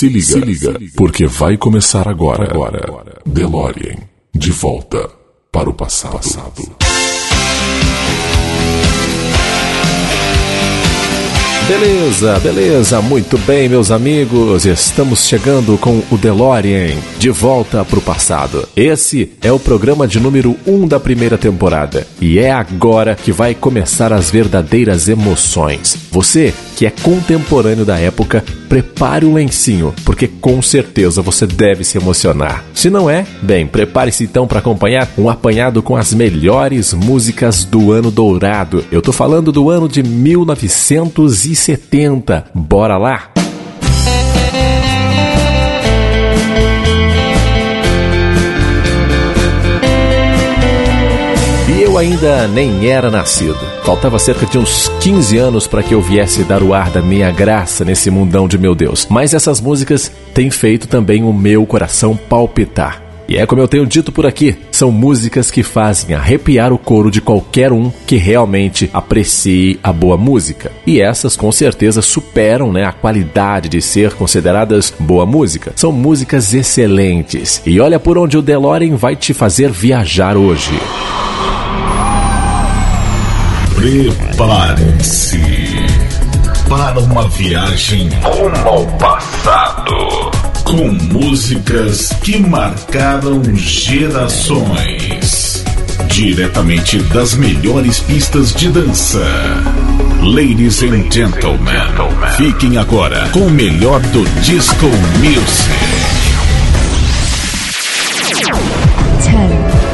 Se liga, porque vai começar agora. DeLorean, de volta para o passado. Beleza, muito bem, meus amigos, estamos chegando com o DeLorean, de volta para o passado. Esse é o programa de número 1 da primeira temporada, e é agora que vai começar as verdadeiras emoções. Você, que é contemporâneo da época, prepare o lencinho, porque com certeza você deve se emocionar. Se não é, bem, prepare-se então para acompanhar um apanhado com as melhores músicas do ano dourado. Eu tô falando do ano de 1970. Bora lá? E eu ainda nem era nascido. Faltava cerca de uns 15 anos para que eu viesse dar o ar da minha graça nesse mundão de meu Deus. Mas essas músicas têm feito também o meu coração palpitar. E é como eu tenho dito por aqui, são músicas que fazem arrepiar o couro de qualquer um que realmente aprecie a boa música. E essas com certeza superam, a qualidade de ser consideradas boa música. São músicas excelentes. E olha por onde o DeLorean vai te fazer viajar hoje. Prepare-se para uma viagem rumo ao passado. Com músicas que marcaram gerações. Diretamente das melhores pistas de dança. Ladies and gentlemen, fiquem agora com o melhor do Disco Music. 10.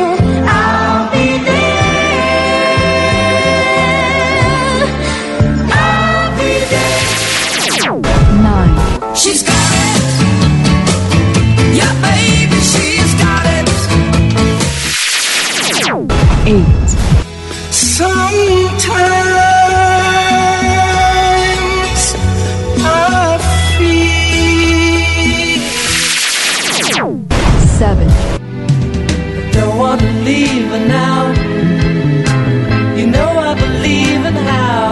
She's got it. Yeah, baby, she's got it. 8. Sometimes I feel 7. I don't want to leave her now. You know I believe in how.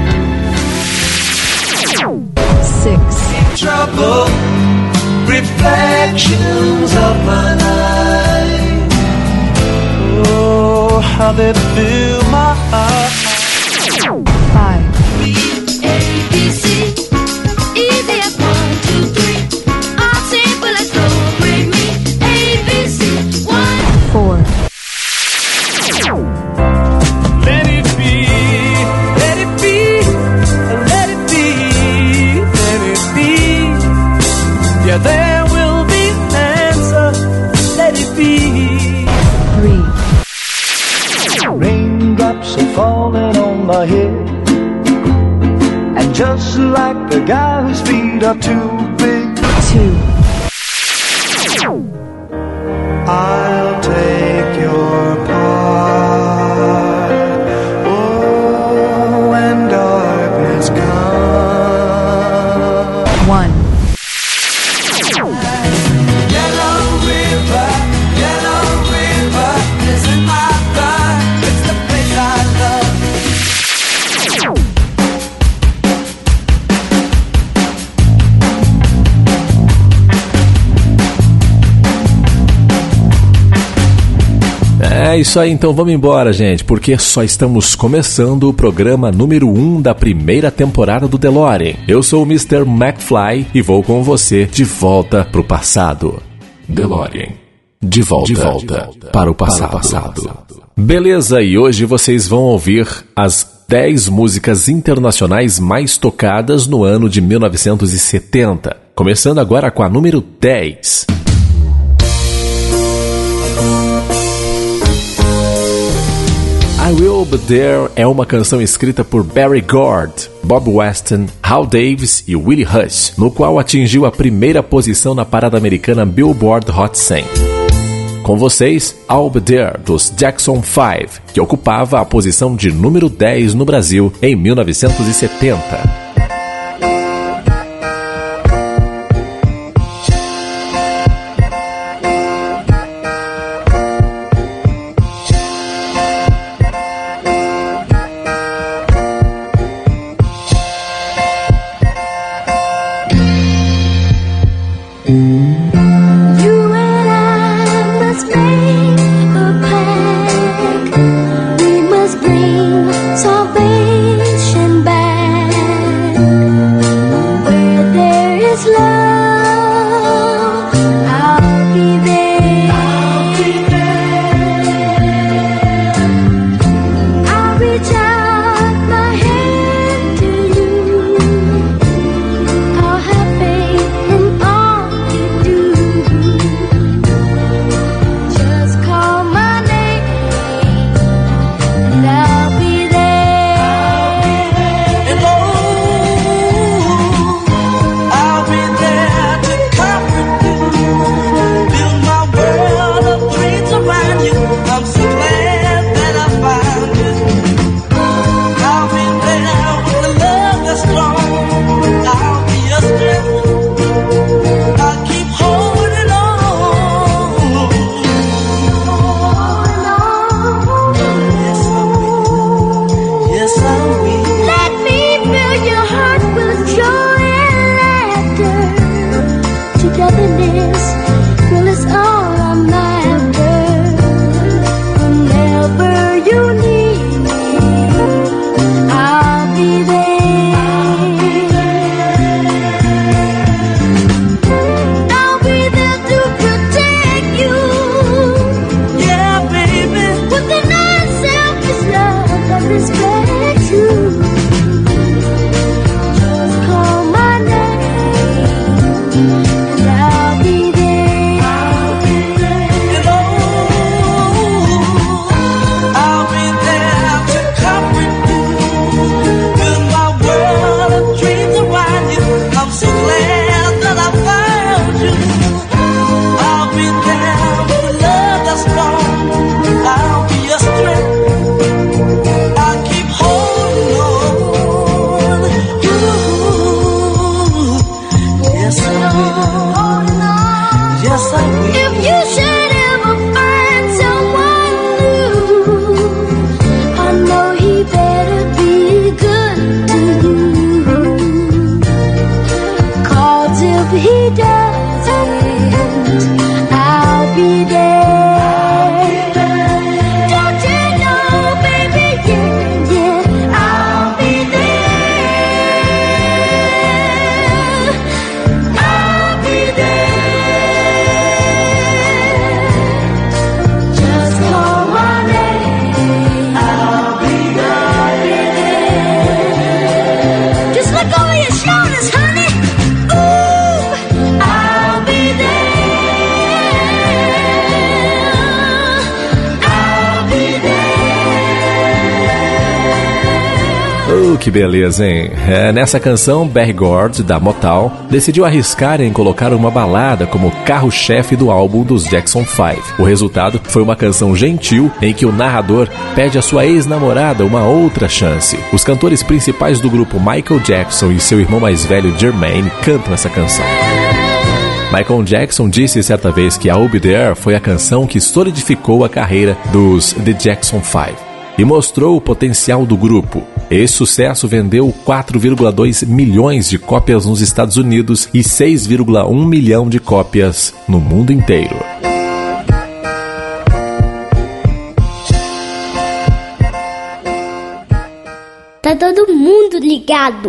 6. Trouble, reflections of my life. Oh, how they fill my heart. 5. ABC, easy as 1, 2, 3. All simple as go, bring me ABC, 1. 4. Let it be, let it be, let it be, let it be. Yeah, there will be an answer, let it be. 3. Raindrops are falling on my head, and just like the guy whose feet are too big, 2. I'll take your part. Oh, when darkness comes. 1. Yellow river, is in my blood. It's the place I love. É isso aí, então vamos embora, gente, porque só estamos começando o programa número 1 da primeira temporada do DeLorean. Eu sou o Mr. McFly e vou com você de volta pro passado. DeLorean, De volta para o passado. Beleza, e hoje vocês vão ouvir as 10 músicas internacionais mais tocadas no ano de 1970. Começando agora com a número 10. I Will Be There é uma canção escrita por Barry Gord, Bob Weston, Hal Davis e Willie Hush, no qual atingiu a primeira posição na parada americana Billboard Hot 100. Com vocês, I'll Be There, dos Jackson 5, que ocupava a posição de número 10 no Brasil em 1970. You and I must make a pact. We must bring salvation back. Where there is love, I'll be there. I'll reach out my hand to you. I'll have faith in all you do. Just call my name and I'll be there. And I'll be there to comfort you, build my world of dreams around you. I'm so glad that I found you. I'll be there with the love that's strong. I'll be your strength. I'll keep holding on. Yes, I will. Let me fill your heart with joy and laughter. Togetherness, girl, is all I'm after. Whenever you need me, I'll be there. I'll be there to protect you. Yeah, baby. With an unselfish love that respects you. Just call my name and I'll be there. And I'll be there to comfort you, build my world of dreams around you. I'm so glad that I found you. I'll be there with the love that's strong. I'll be your strength. I'll keep holding on. Yes, I will. Yes, I will. If you should ever find someone new, I know he better be good to you. 'Cause if he doesn't, I'll be there. Don't you know, baby, yeah, yeah, I'll be there. I'll be there. Just call my name. I'll be there. Just look over your shoulders, honey. Ooh, I'll be there. I'll be there. Oh, que beleza, hein? Nessa canção, Berry Gordy, da Motown, decidiu arriscar em colocar uma balada como carro-chefe do álbum dos Jackson 5. O resultado foi uma canção gentil em que o narrador pede à sua ex-namorada uma outra chance. Os cantores principais do grupo, Michael Jackson e seu irmão mais velho, Jermaine, cantam essa canção. Michael Jackson disse certa vez que I'll Be There foi a canção que solidificou a carreira dos The Jackson 5 e mostrou o potencial do grupo. Esse sucesso vendeu 4,2 milhões de cópias nos Estados Unidos e 6,1 milhão de cópias no mundo inteiro. Tá todo mundo ligado.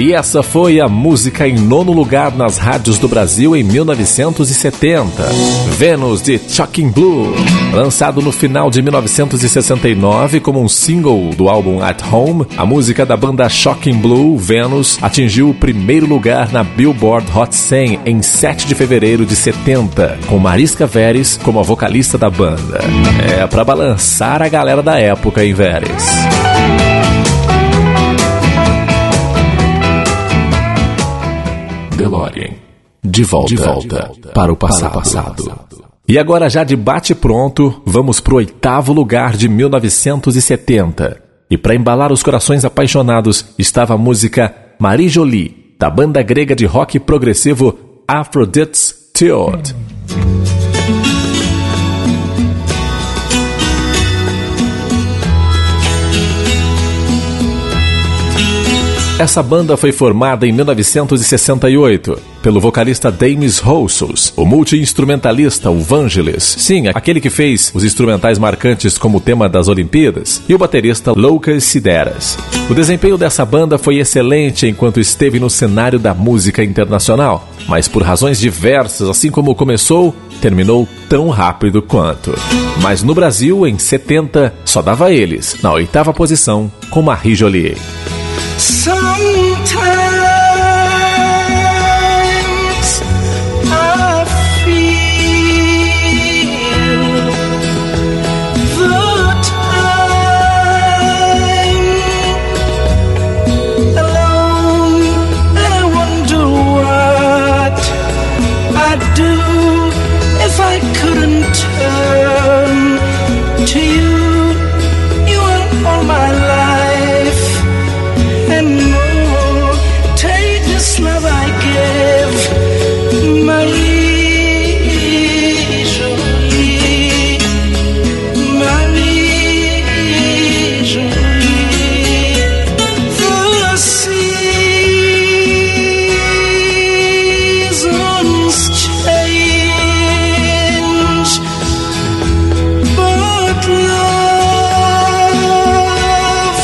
E essa foi a música em 9º lugar nas rádios do Brasil em 1970. Venus, de Shocking Blue. Lançado no final de 1969 como um single do álbum At Home, a música da banda Shocking Blue, Venus, atingiu o 1º lugar na Billboard Hot 100 em 7 de fevereiro de 70, com Mariska Veres como a vocalista da banda. É pra balançar a galera da época, hein, Veres? DeLorean. De volta para o passado. E agora, já de bate-pronto, vamos pro 8º lugar de 1970. E para embalar os corações apaixonados estava a música Marie Jolie, da banda grega de rock progressivo Aphrodite's Theod. Essa banda foi formada em 1968 pelo vocalista Demis Roussos, o multi-instrumentalista, o Vangelis, sim, aquele que fez os instrumentais marcantes como o tema das Olimpíadas, e o baterista Loukas Sideras. O desempenho dessa banda foi excelente enquanto esteve no cenário da música internacional, mas por razões diversas, assim como começou, terminou tão rápido quanto. Mas no Brasil, em 70, só dava eles, na 8ª posição, com Marie Jolie. Sometimes I feel the time alone, and I wonder what I'd do if I couldn't turn to you. You are all my life. And more, take this love I give, Marie Jolie, Marie Jolie. The seasons change, but love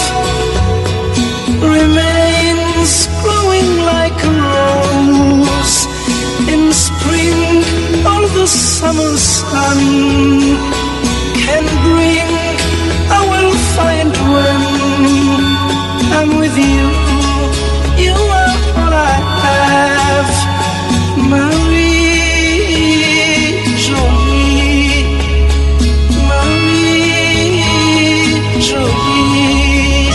remains growing like a rose in spring. All the summer sun can bring, I will find when I'm with you. You are all I have, Marie Jolie, Marie Jolie.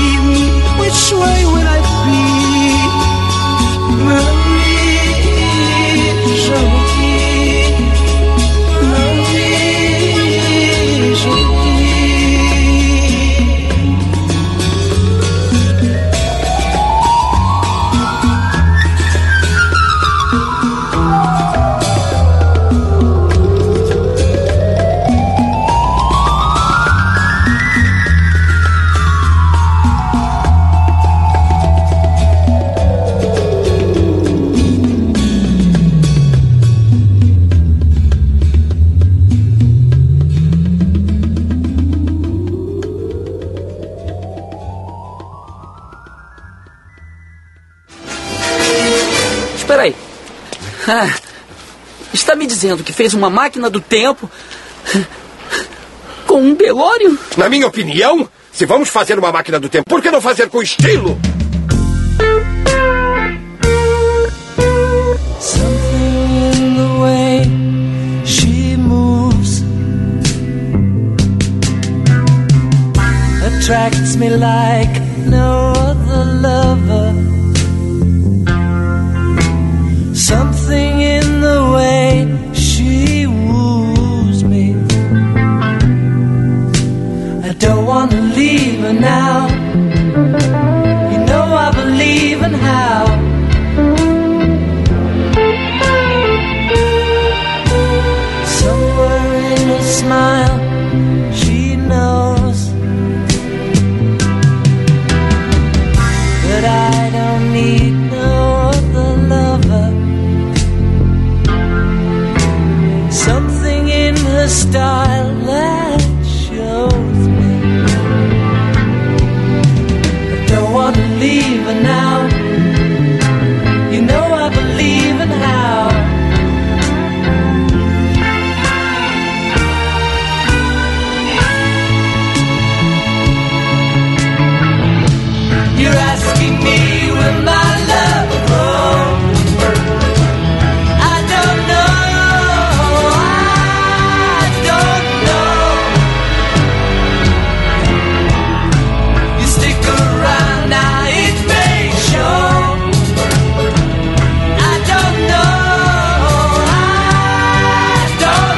Which way would I be, Marie? Está me dizendo que fez uma máquina do tempo com um DeLorean? Na minha opinião, se vamos fazer uma máquina do tempo, por que não fazer com estilo? Something in the way she moves attracts me like no other lover. Something in the way she woos me. I don't want to leave her now. You know I believe in how. Somewhere in her smile, she knows that I don't need no other lover. Something in her style that shows me I don't want to leave her now. You know I believe in how. You're asking me will my love grow? I don't know, I don't know. You stick around now, it may show. I don't know, I don't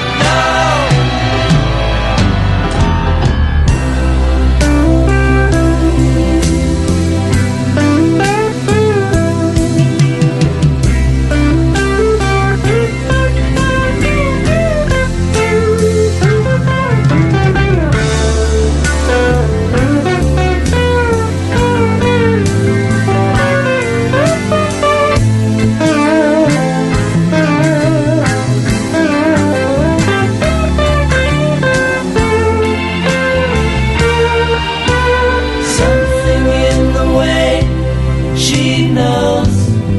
something in the way she knows.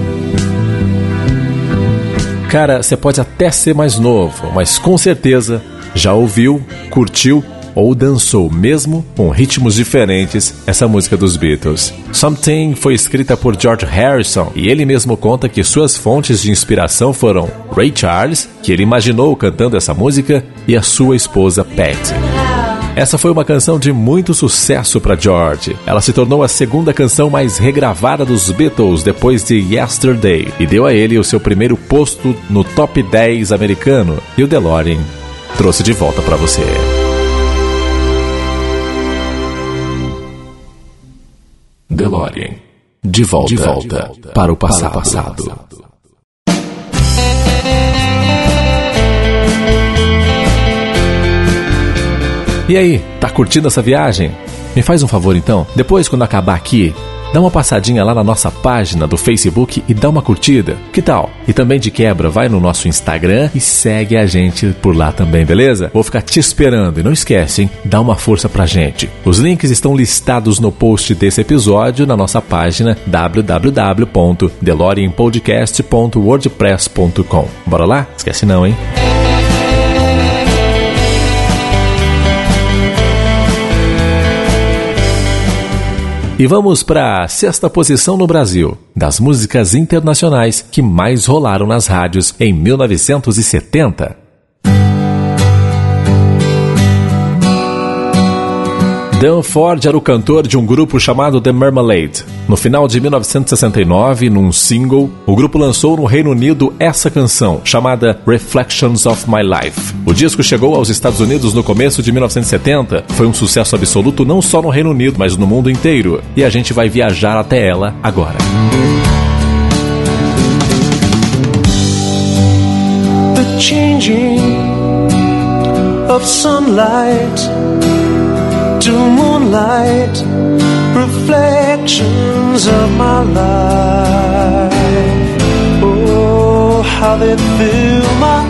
Cara, você pode até ser mais novo, mas com certeza já ouviu, curtiu ou dançou, mesmo com ritmos diferentes, essa música dos Beatles. Something foi escrita por George Harrison e ele mesmo conta que suas fontes de inspiração foram Ray Charles, que ele imaginou cantando essa música, e a sua esposa Patty. Essa foi uma canção de muito sucesso para George. Ela se tornou a segunda canção mais regravada dos Beatles depois de Yesterday e deu a ele o seu primeiro posto no Top 10 americano. E o DeLorean trouxe de volta para você. DeLorean. De volta para o passado. E aí, tá curtindo essa viagem? Me faz um favor então, depois quando acabar aqui, dá uma passadinha lá na nossa página do Facebook e dá uma curtida, que tal? E também de quebra, vai no nosso Instagram e segue a gente por lá também, beleza? Vou ficar te esperando e não esquece, hein? Dá uma força pra gente. Os links estão listados no post desse episódio na nossa página www.delorianpodcast.wordpress.com. Bora lá? Esquece não, hein? E vamos para a 6ª posição no Brasil, das músicas internacionais que mais rolaram nas rádios em 1970. Dan Ford era o cantor de um grupo chamado The Marmalade. No final de 1969, num single, o grupo lançou no Reino Unido essa canção, chamada Reflections of My Life. O disco chegou aos Estados Unidos no começo de 1970, foi um sucesso absoluto não só no Reino Unido, mas no mundo inteiro. E a gente vai viajar até ela agora. The changing of sunlight to moonlight, reflections of my life. Oh, how they fill my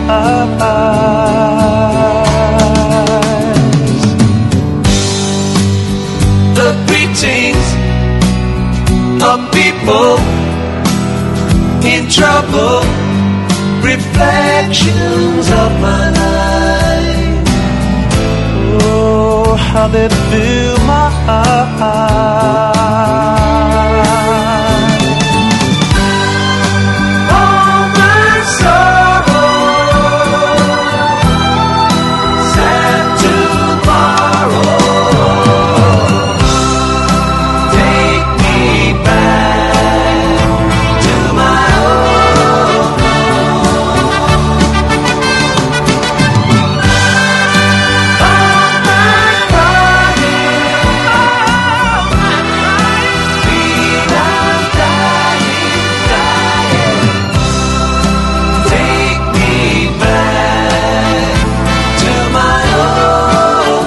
eyes. The greetings of people in trouble reflections of my life. Oh, how they fill my eyes. All my sorrow, sad tomorrow. Take me back to my home. All my crying, feel I'm dying. Take me back to my home.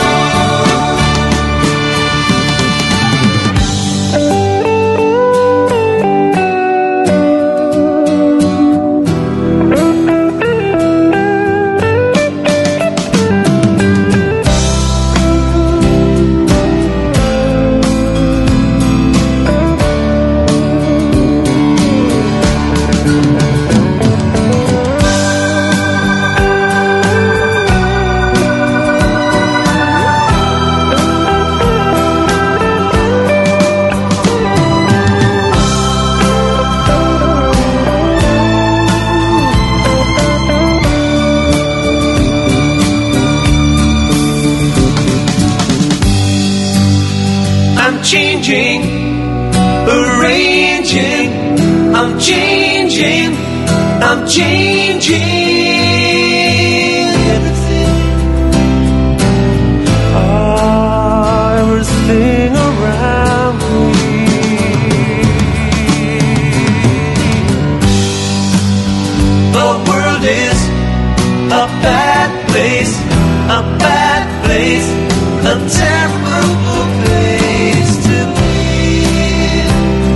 I'm changing, arranging. I'm changing, I'm changing everything. Everything around me. The world is a bad place, a bad place, a terrible place to live.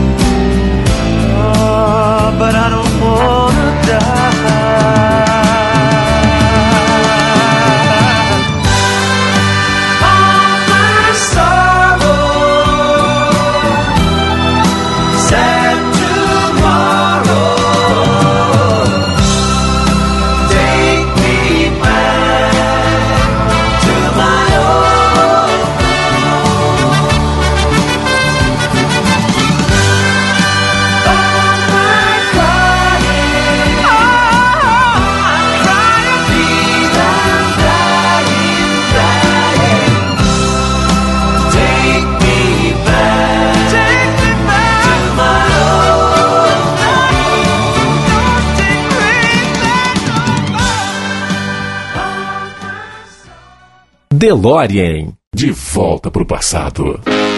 But I don't wanna die. All my sorrow, sad tomorrow. Take me back to my home. All my crying, feel I'm dying. Take me back to my home. DeLorean. De volta pro passado.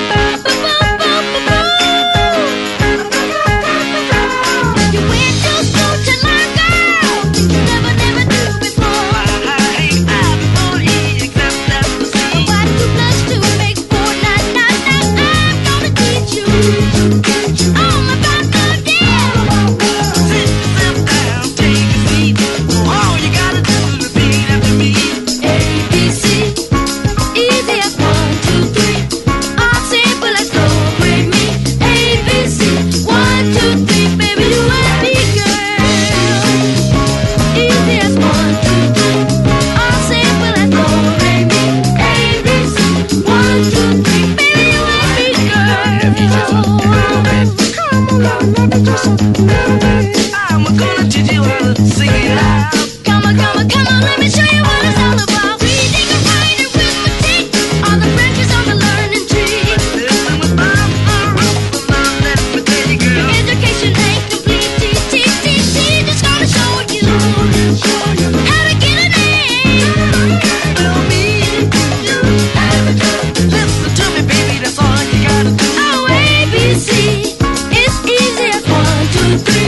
I'm gonna teach you how to sing it out. Come on, let me show you what it's all about. Reading and writing, arithmetic, all the branches on the learning tree. Listen with mom, let me tell you, girl. Education ain't complete. Just gonna show you how to get an A. Tell me, listen to me, baby, that's all you gotta do. Oh, ABC, it's easy as 1, 2, 3.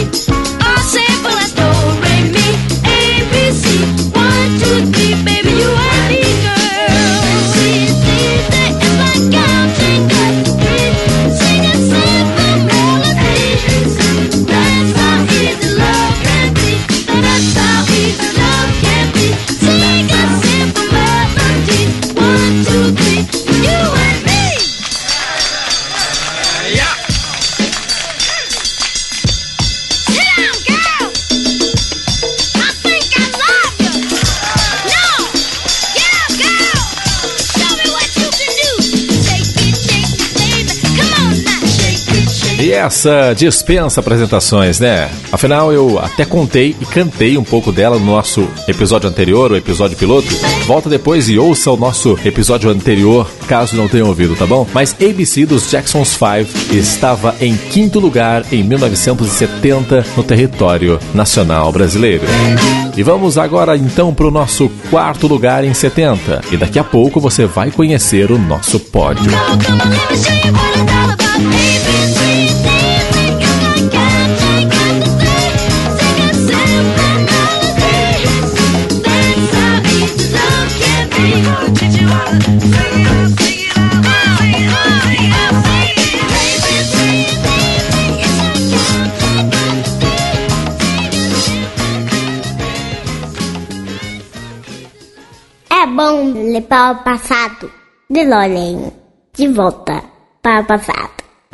E essa dispensa apresentações, né? Afinal, eu até contei e cantei um pouco dela no nosso episódio anterior, o episódio piloto. Volta depois e ouça o nosso episódio anterior, caso não tenha ouvido, tá bom? Mas ABC dos Jackson's 5 estava em 5º lugar em 1970 no território nacional brasileiro. E vamos agora então para o nosso 4º lugar em 70. E daqui a pouco você vai conhecer o nosso pódio. É bom levar o passado. DeLorean, de volta para o passado.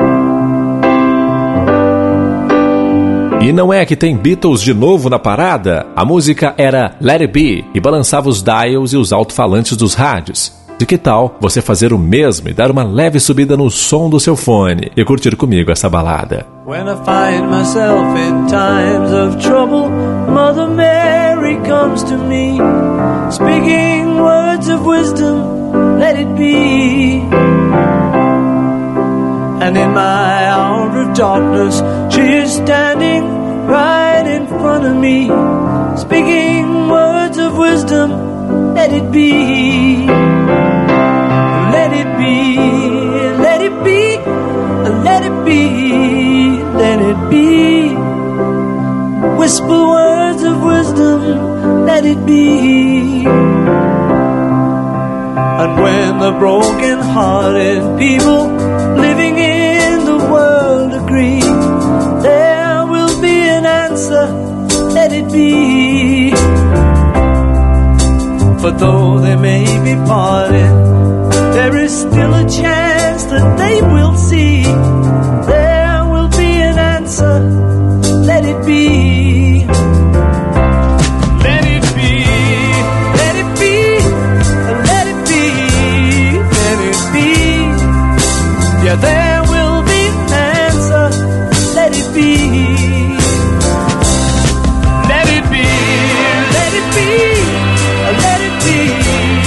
E não é que tem Beatles de novo na parada? A música era Let It Be e balançava os dials e os alto-falantes dos rádios. De que tal você fazer o mesmo e dar uma leve subida no som do seu fone e curtir comigo essa balada? When I find myself in times of trouble, Mother Mary comes to me, speaking words of wisdom, let it be. And in my hour of darkness, she is standing right in front of me, speaking words of wisdom, let it be. Let it be, let it be, let it be, let it be. Whisper words of wisdom, let it be. And when the broken-hearted people living in the world agree, there will be an answer, let it be. For though they may be parted, there is still a chance that they will see. There will be an answer, let it be. Let it be, let it be, let it be, let it be. Yeah, there will be an answer, let it be. Let it be, let it be, let it be.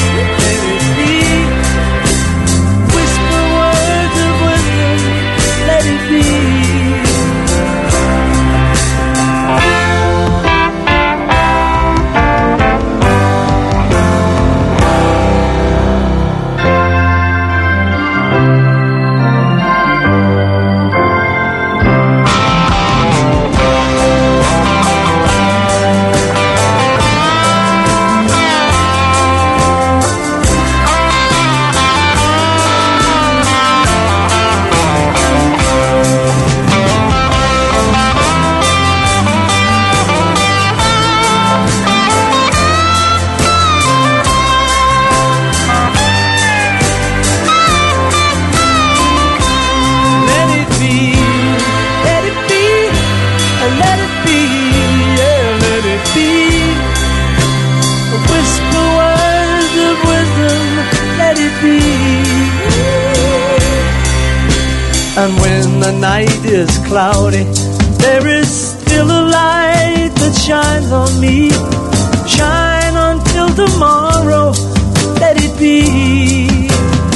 And when the night is cloudy, there is still a light that shines on me. Shine until tomorrow, let it be.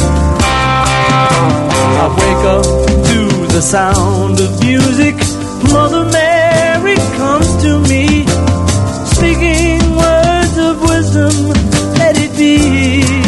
I wake up to the sound of music. Mother Mary comes to me, speaking words of wisdom, let it be.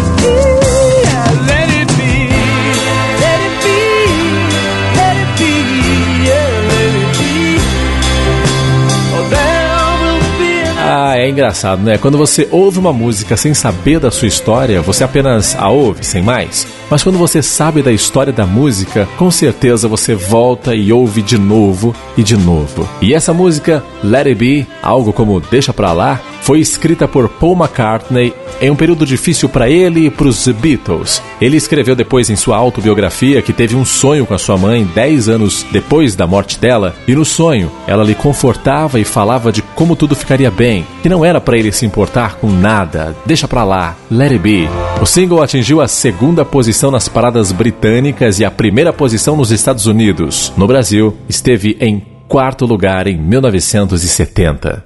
Ah, é engraçado, né? Quando você ouve uma música sem saber da sua história, você apenas a ouve, sem mais. Mas quando você sabe da história da música, com certeza você volta e ouve de novo e de novo. E essa música, Let It Be, algo como Deixa Pra Lá, foi escrita por Paul McCartney em um período difícil para ele e para os Beatles. Ele escreveu depois em sua autobiografia que teve um sonho com a sua mãe 10 anos depois da morte dela, e no sonho ela lhe confortava e falava de como tudo ficaria bem, que não era para ele se importar com nada, deixa pra lá, let it be. O single atingiu a 2ª posição nas paradas britânicas e a 1ª posição nos Estados Unidos. No Brasil, esteve em 4º lugar em 1970.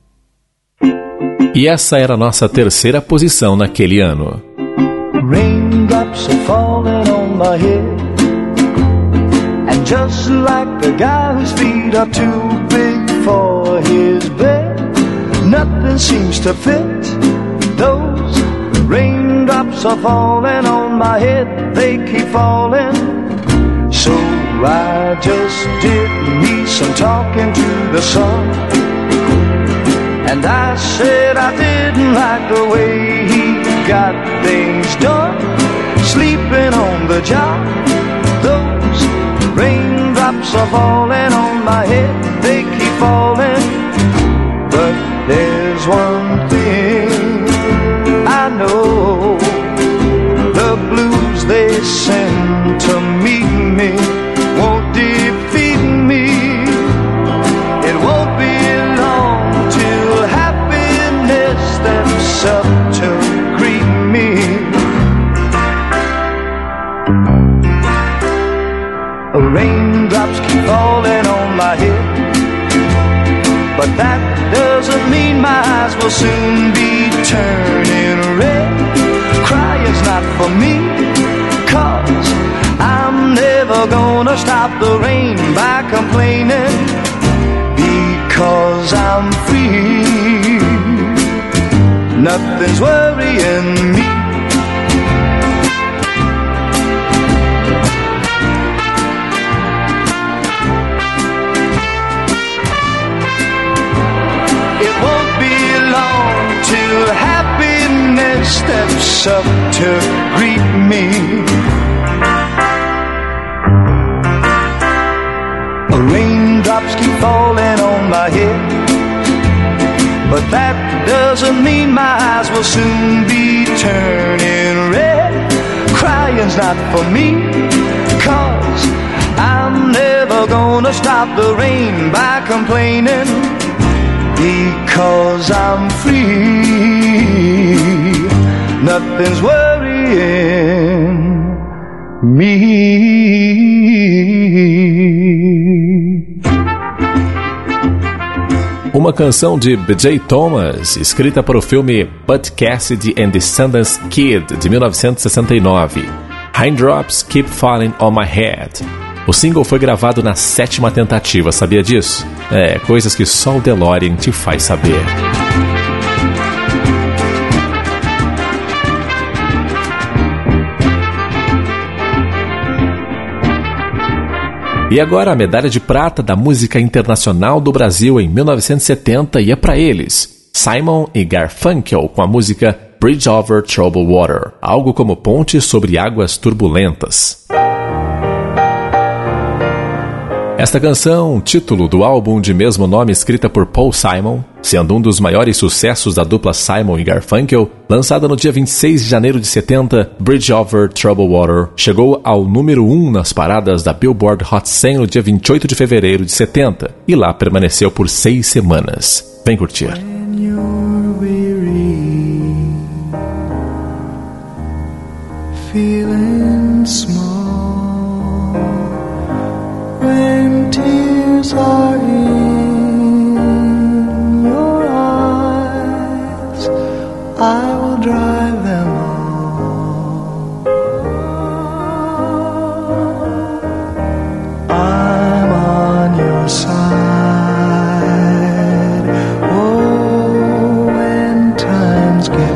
E essa era a nossa 3ª posição naquele ano. Raindrops are falling on my head, and just like the guy whose feet are too big for his bed, nothing seems to fit. Those raindrops are falling on my head, they keep falling. So I just did me some talking to the sun, and I said I didn't like the way he got things done, sleeping on the job. Those raindrops are falling on my head, they keep falling. But there's one thing I know, the blues they send to meet me won't defeat me. It won't be long till happiness steps up to greet me. Raindrops keep falling on my head, but that doesn't mean my eyes will soon be turning red. Crying's not for me, 'cause I'm never gonna stop the rain by complaining, because I'm free. Nothing's worrying me. It won't be long till happiness steps up to greet me. Raindrops keep falling on my head, but that doesn't mean my eyes will soon be turning red. Crying's not for me, 'cause I'm never gonna stop the rain by complaining, because I'm free. Nothing's worrying me. Uma canção de B.J. Thomas, escrita para o filme Butch Cassidy and the Sundance Kid, de 1969. Raindrops Keep Falling on My Head. O single foi gravado na 7ª tentativa, sabia disso? Coisas que só o DeLorean te faz saber. E agora a medalha de prata da música internacional do Brasil em 1970 ia para eles, Simon e Garfunkel, com a música Bridge Over Troubled Water, algo como ponte sobre águas turbulentas. Esta canção, título do álbum de mesmo nome escrita por Paul Simon, sendo um dos maiores sucessos da dupla Simon e Garfunkel, lançada no dia 26 de janeiro de 70, Bridge Over Troubled Water chegou ao número 1 nas paradas da Billboard Hot 100 no dia 28 de fevereiro de 70 e lá permaneceu por 6 semanas. Vem curtir. When you're weary, feeling small, when tears are in your eyes, I will dry them all. I'm on your side. Oh, when times get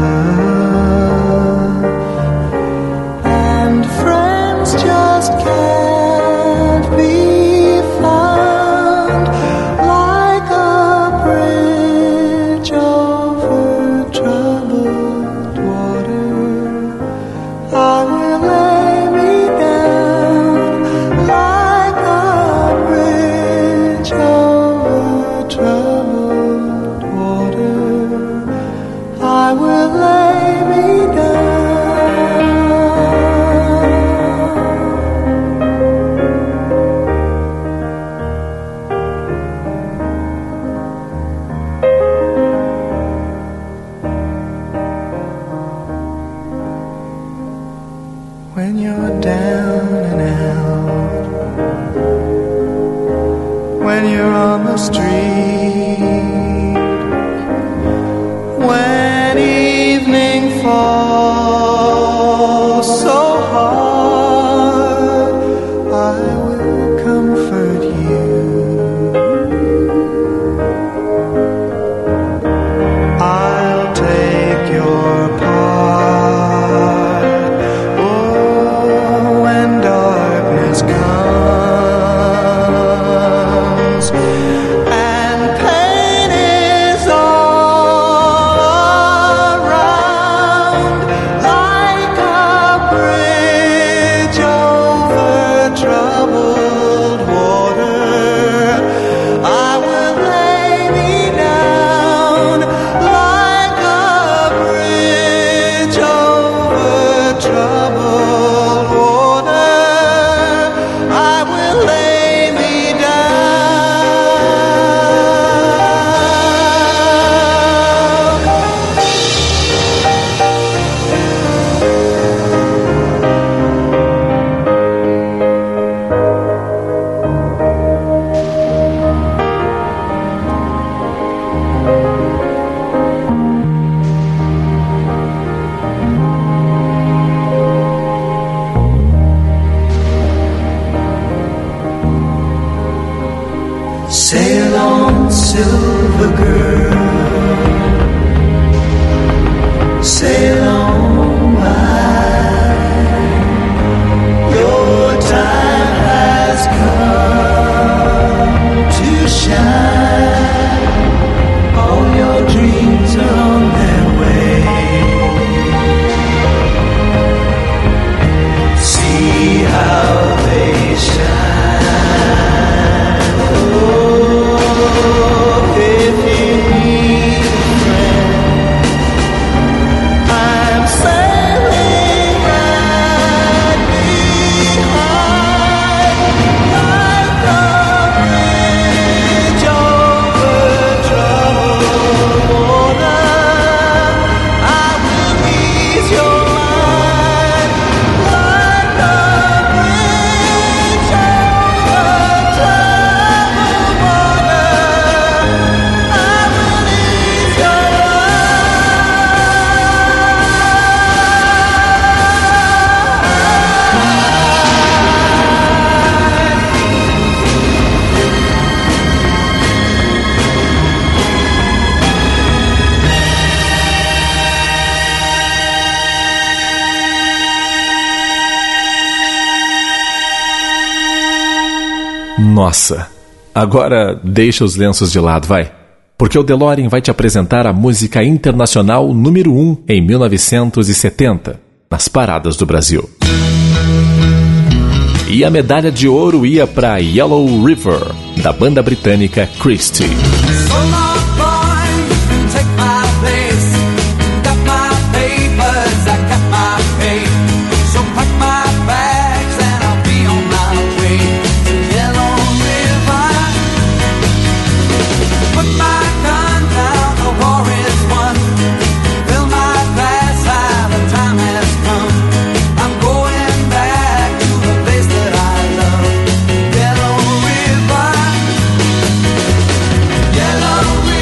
rough and friends just can't be found, like a bridge over troubled water, I will lay me down, like a bridge over troubled water. down and out. When you're on the street, when evening falls so hard, I will comfort you. I'll take your part. Oh, when darkness comes and pain is all around, like a bridge over troubled water, I will lay me down. Like a bridge over troubled water, I will lay me Sail on, silver girl, sail on by. Your time has come to shine. All your dreams are on their way. See how they shine. If you need a friend, I'm sailing right behind. Like a bridge over troubled water, I will ease your mind. Like a bridge over troubled water, I will ease your Nossa, agora deixa os lenços de lado, vai. Porque o DeLorean vai te apresentar a música internacional número 1 em 1970, nas paradas do Brasil. E a medalha de ouro ia para Yellow River, da banda britânica Christie. So long, boy, you can take my place. Got my papers, I got my pay. So pack my bags and I'll be on my way to Yellow River. Put my gun down, the war is won. Fill my glass high, the time has come. I'm going back to the place that I love, Yellow River. Yellow River.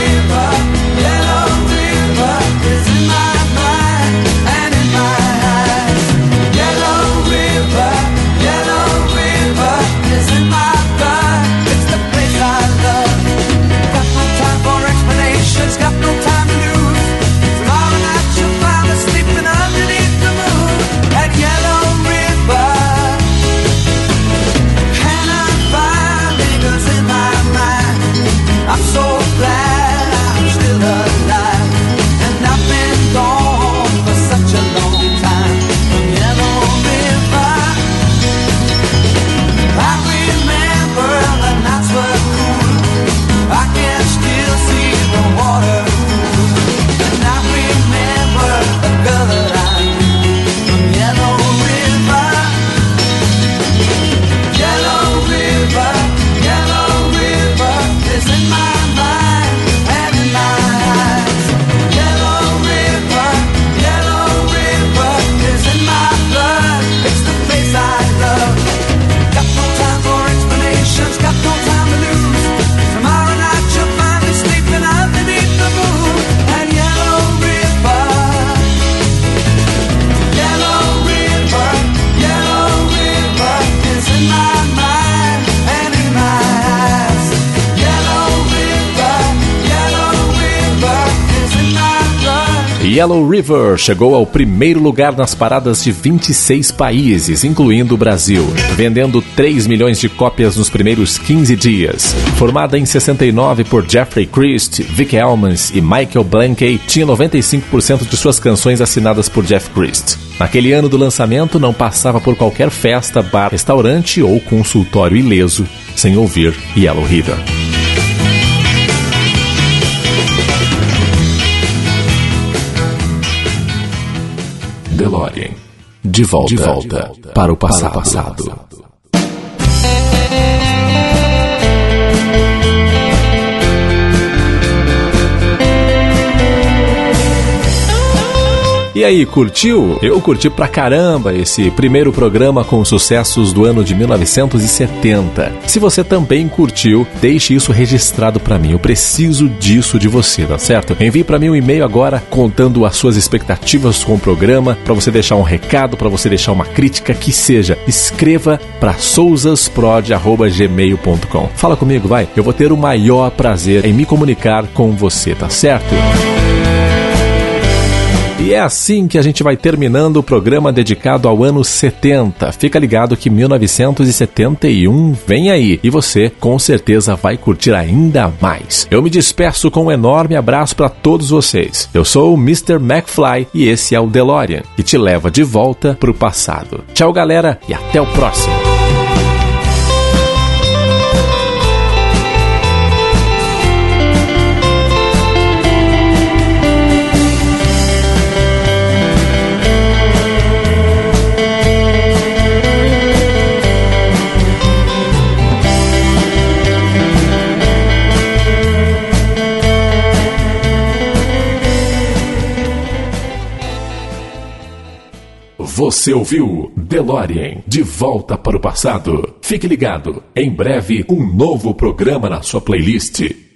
Yellow River chegou ao primeiro lugar nas paradas de 26 países, incluindo o Brasil, vendendo 3 milhões de cópias nos primeiros 15 dias. Formada em 69 por Jeffrey Christ, Vic Elmans e Michael Blanquet, tinha 95% de suas canções assinadas por Jeff Christ. Naquele ano do lançamento, não passava por qualquer festa, bar, restaurante ou consultório ileso sem ouvir Yellow River. DeLorean. De volta para o passado. E aí, curtiu? Eu curti pra caramba esse primeiro programa com sucessos do ano de 1970. Se você também curtiu, deixe isso registrado pra mim. Eu preciso disso de você, tá certo? Envie pra mim um e-mail agora contando as suas expectativas com o programa, pra você deixar um recado, pra você deixar uma crítica, que seja. Escreva pra souzasprod@gmail.com. Fala comigo, vai. Eu vou ter o maior prazer em me comunicar com você, tá certo? E é assim que a gente vai terminando o programa dedicado ao ano 70. Fica ligado que 1971 vem aí e você com certeza vai curtir ainda mais. Eu me despeço com um enorme abraço para todos vocês. Eu sou o Mr. McFly e esse é o DeLorean, que te leva de volta pro passado. Tchau, galera, e até o próximo. Você ouviu DeLorean, de volta para o passado. Fique ligado, em breve um novo programa na sua playlist.